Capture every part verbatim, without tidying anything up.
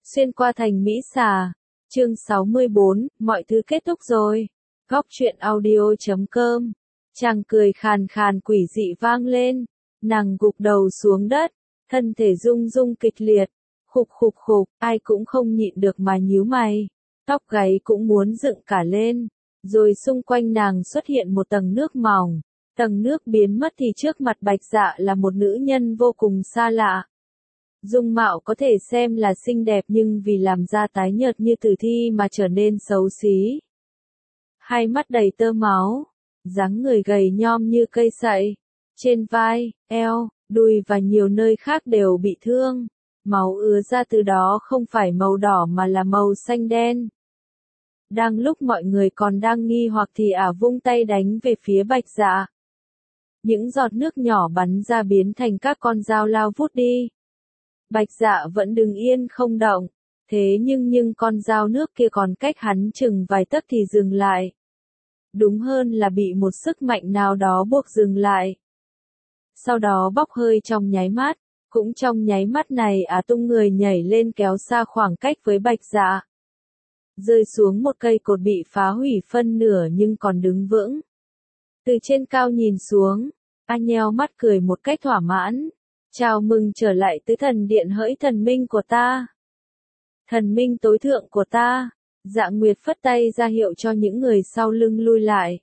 Xuyên qua thành Mỹ Xà. Chương sáu mươi bốn, mọi thứ kết thúc rồi. Góc truyện audio chấm com. Chàng cười khàn khàn quỷ dị vang lên. Nàng gục đầu xuống đất, thân thể rung rung kịch liệt. Khục khục khục, ai cũng không nhịn được mà nhíu mày. Tóc gáy cũng muốn dựng cả lên. Rồi xung quanh nàng xuất hiện một tầng nước mỏng. Tầng nước biến mất thì trước mặt Bạch Dạ là một nữ nhân vô cùng xa lạ. Dung mạo có thể xem là xinh đẹp nhưng vì làm da tái nhợt như tử thi mà trở nên xấu xí. Hai mắt đầy tơ máu, dáng người gầy nhom như cây sậy. Trên vai, eo, đùi và nhiều nơi khác đều bị thương. Máu ứa ra từ đó không phải màu đỏ mà là màu xanh đen. Đang lúc mọi người còn đang nghi hoặc thì ả vung tay đánh về phía Bạch Dạ. Những giọt nước nhỏ bắn ra biến thành các con dao lao vút đi. Bạch Dạ vẫn đứng yên không động, thế nhưng nhưng con dao nước kia còn cách hắn chừng vài tấc thì dừng lại. Đúng hơn là bị một sức mạnh nào đó buộc dừng lại. Sau đó bốc hơi trong nháy mắt, cũng trong nháy mắt này ả tung người nhảy lên kéo xa khoảng cách với Bạch Dạ. Rơi xuống một cây cột bị phá hủy phân nửa nhưng còn đứng vững. Từ trên cao nhìn xuống, a nheo mắt cười một cách thỏa mãn. Chào mừng trở lại tới thần điện hỡi thần minh của ta. Thần minh tối thượng của ta. Dạ Nguyệt phất tay ra hiệu cho những người sau lưng lui lại.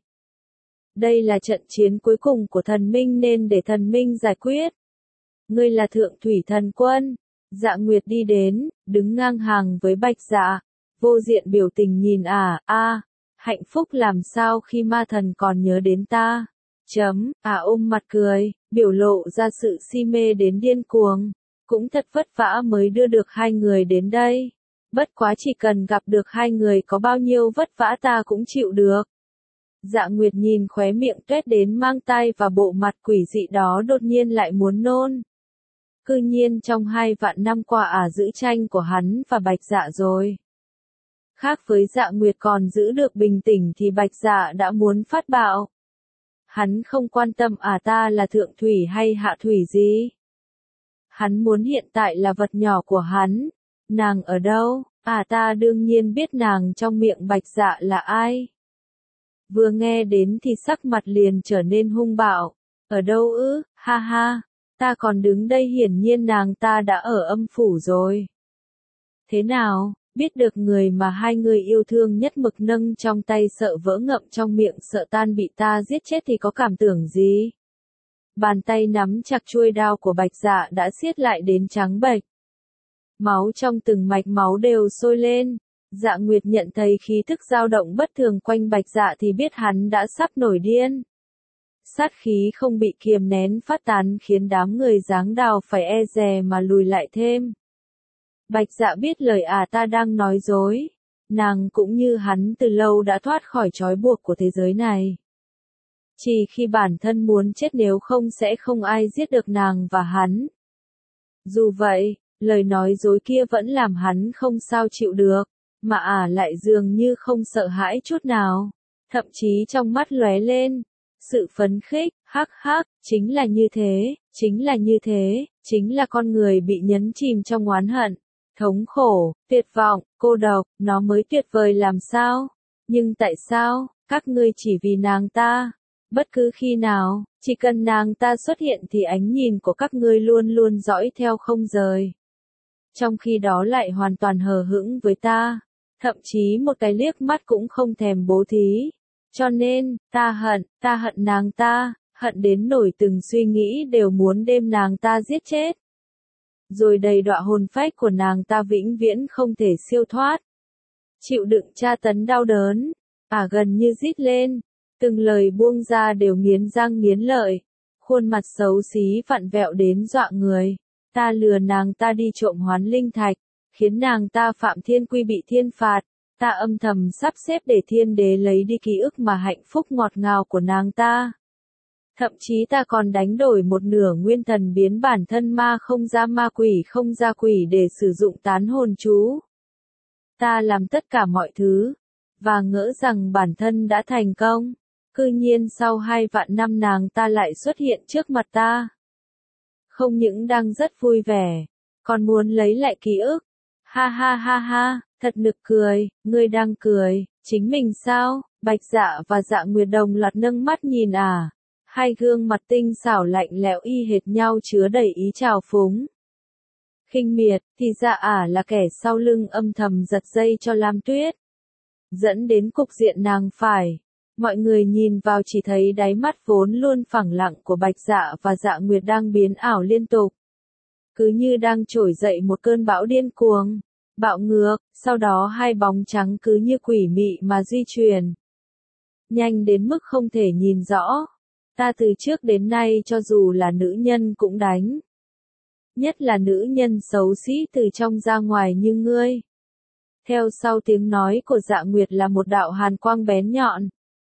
Đây là trận chiến cuối cùng của thần minh nên để thần minh giải quyết. Ngươi là thượng thủy thần quân. Dạ Nguyệt đi đến, đứng ngang hàng với Bạch Dạ. Vô diện biểu tình nhìn ả, a, hạnh phúc làm sao khi ma thần còn nhớ đến ta. Chấm, à ôm mặt cười, biểu lộ ra sự si mê đến điên cuồng. Cũng thật vất vả mới đưa được hai người đến đây. Bất quá chỉ cần gặp được hai người có bao nhiêu vất vả ta cũng chịu được. Dạ Nguyệt nhìn khóe miệng tuét đến mang tai và bộ mặt quỷ dị đó đột nhiên lại muốn nôn. Cư nhiên trong hai vạn năm qua ả giữ tranh của hắn và Bạch Dạ rồi. Khác với Dạ Nguyệt còn giữ được bình tĩnh thì Bạch Dạ đã muốn phát bạo. Hắn không quan tâm à ta là thượng thủy hay hạ thủy gì. Hắn muốn hiện tại là vật nhỏ của hắn. Nàng ở đâu? À ta đương nhiên biết nàng trong miệng Bạch Dạ là ai. Vừa nghe đến thì sắc mặt liền trở nên hung bạo. Ở đâu ư? Ha ha. Ta còn đứng đây hiển nhiên nàng ta đã ở âm phủ rồi. Thế nào? Biết được người mà hai người yêu thương nhất mực nâng trong tay sợ vỡ ngậm trong miệng sợ tan bị ta giết chết thì có cảm tưởng gì? Bàn tay nắm chặt chuôi đao của Bạch Dạ đã siết lại đến trắng bệch. Máu trong từng mạch máu đều sôi lên. Dạ Nguyệt nhận thấy khí thức dao động bất thường quanh Bạch Dạ thì biết hắn đã sắp nổi điên. Sát khí không bị kiềm nén phát tán khiến đám người giáng đào phải e dè mà lùi lại thêm. Bạch Dạ biết lời à ta đang nói dối. Nàng cũng như hắn từ lâu đã thoát khỏi trói buộc của thế giới này. Chỉ khi bản thân muốn chết nếu không sẽ không ai giết được nàng và hắn. Dù vậy, lời nói dối kia vẫn làm hắn không sao chịu được, mà ả lại dường như không sợ hãi chút nào. Thậm chí trong mắt lóe lên sự phấn khích, hắc hắc, chính là như thế, chính là như thế, chính là con người bị nhấn chìm trong oán hận. Thống khổ, tuyệt vọng, cô độc, nó mới tuyệt vời làm sao? Nhưng tại sao, các ngươi chỉ vì nàng ta? Bất cứ khi nào, chỉ cần nàng ta xuất hiện thì ánh nhìn của các ngươi luôn luôn dõi theo không rời. Trong khi đó lại hoàn toàn hờ hững với ta. Thậm chí một cái liếc mắt cũng không thèm bố thí. Cho nên, ta hận, ta hận nàng ta, hận đến nỗi từng suy nghĩ đều muốn đem nàng ta giết chết. Rồi đầy đọa hồn phách của nàng ta vĩnh viễn không thể siêu thoát. Chịu đựng tra tấn đau đớn, ả gần như rít lên, từng lời buông ra đều nghiến răng nghiến lợi, khuôn mặt xấu xí vặn vẹo đến dọa người. Ta lừa nàng ta đi trộm hoán linh thạch, khiến nàng ta phạm thiên quy bị thiên phạt, ta âm thầm sắp xếp để thiên đế lấy đi ký ức mà hạnh phúc ngọt ngào của nàng ta. Thậm chí ta còn đánh đổi một nửa nguyên thần biến bản thân ma không ra ma quỷ không ra quỷ để sử dụng tán hồn chú. Ta làm tất cả mọi thứ, và ngỡ rằng bản thân đã thành công. Cư nhiên sau hai vạn năm nàng ta lại xuất hiện trước mặt ta. Không những đang rất vui vẻ, còn muốn lấy lại ký ức. Ha ha ha ha, thật nực cười, ngươi đang cười, chính mình sao? Bạch Dạ và Dạ Nguyệt đồng loạt nâng mắt nhìn ả. Hai gương mặt tinh xảo lạnh lẽo y hệt nhau chứa đầy ý trào phúng. Khinh miệt, thì ra ả là kẻ sau lưng âm thầm giật dây cho Lam Tuyết. Dẫn đến cục diện nàng phải. Mọi người nhìn vào chỉ thấy đáy mắt vốn luôn phẳng lặng của Bạch Dạ và Dạ Nguyệt đang biến ảo liên tục. Cứ như đang trỗi dậy một cơn bão điên cuồng, bạo ngược, sau đó hai bóng trắng cứ như quỷ mị mà di chuyển. Nhanh đến mức không thể nhìn rõ. Ta từ trước đến nay cho dù là nữ nhân cũng đánh. Nhất là nữ nhân xấu xí từ trong ra ngoài như ngươi. Theo sau tiếng nói của Dạ Nguyệt là một đạo hàn quang bén nhọn.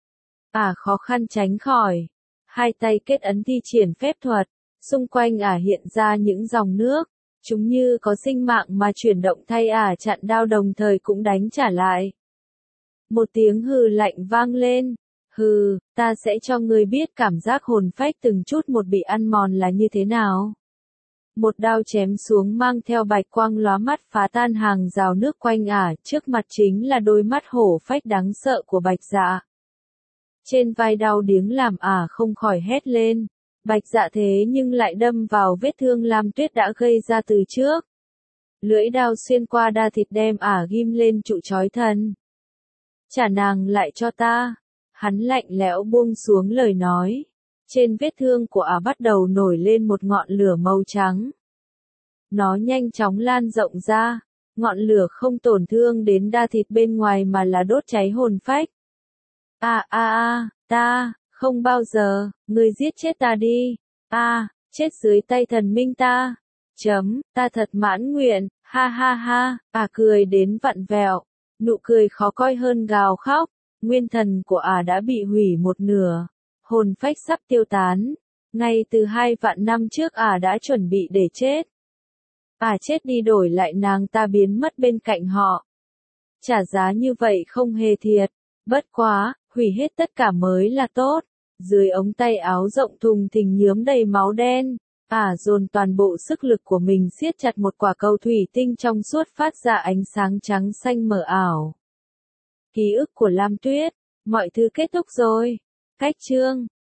Ả khó khăn tránh khỏi. Hai tay kết ấn thi triển phép thuật. Xung quanh ả hiện ra những dòng nước. Chúng như có sinh mạng mà chuyển động thay ả chặn đao đồng thời cũng đánh trả lại. Một tiếng hừ lạnh vang lên. Hừ, ta sẽ cho ngươi biết cảm giác hồn phách từng chút một bị ăn mòn là như thế nào. Một đao chém xuống mang theo bạch quang lóa mắt phá tan hàng rào nước quanh ả, trước mặt chính là đôi mắt hổ phách đáng sợ của Bạch Dạ. Trên vai đau điếng làm ả không khỏi hét lên. Bạch Dạ thế nhưng lại đâm vào vết thương Lam Tuyết đã gây ra từ trước. Lưỡi đao xuyên qua da thịt đem ả ghim lên trụ trói thân. Trả nàng lại cho ta. Hắn lạnh lẽo buông xuống lời nói. Trên vết thương của ả bắt đầu nổi lên một ngọn lửa màu trắng. Nó nhanh chóng lan rộng ra. Ngọn lửa không tổn thương đến da thịt bên ngoài mà là đốt cháy hồn phách. A a a, ta, không bao giờ, ngươi giết chết ta đi. A, à, chết dưới tay thần minh ta. Chấm, ta thật mãn nguyện, ha ha ha, ả cười đến vặn vẹo. Nụ cười khó coi hơn gào khóc. Nguyên thần của ả đã bị hủy một nửa. Hồn phách sắp tiêu tán. Ngay từ hai vạn năm trước ả đã chuẩn bị để chết. Ả chết đi đổi lại nàng ta biến mất bên cạnh họ. Trả giá như vậy không hề thiệt. Bất quá, hủy hết tất cả mới là tốt. Dưới ống tay áo rộng thùng thình nhuốm đầy máu đen. Ả dồn toàn bộ sức lực của mình siết chặt một quả cầu thủy tinh trong suốt phát ra ánh sáng trắng xanh mờ ảo. Ký ức của Lam Tuyết. Mọi thứ kết thúc rồi. Cách chương